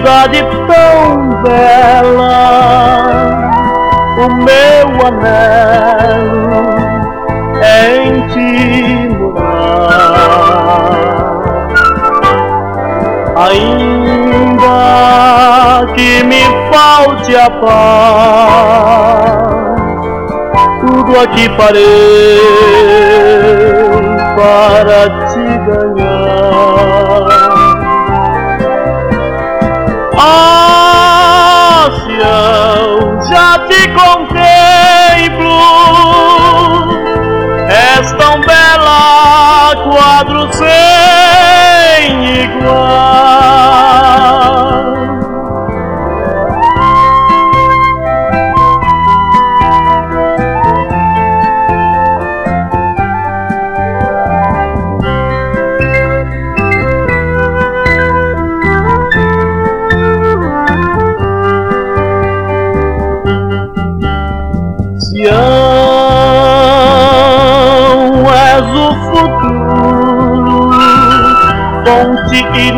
cidade tão bela, o meu anelo é em ti morar. Ainda que me falte a paz, tudo aqui parei para te ganhar. Ah, se eu já te contemplo, és tão bela, quadro sem igual. És o futuro, fonte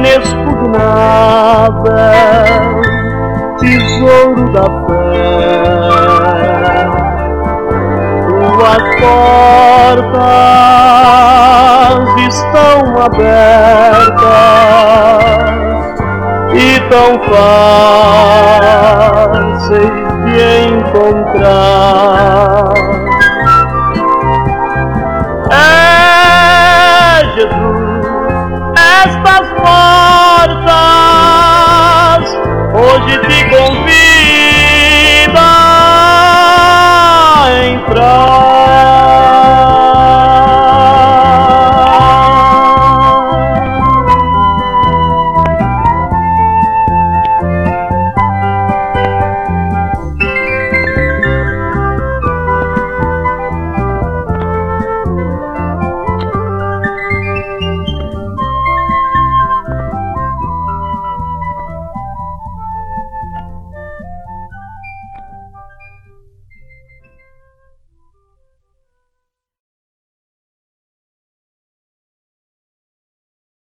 inexpugnável, tesouro da fé. Tuas portas estão abertas e tão fáceis de encontrar. Jesus, estas portas hoje te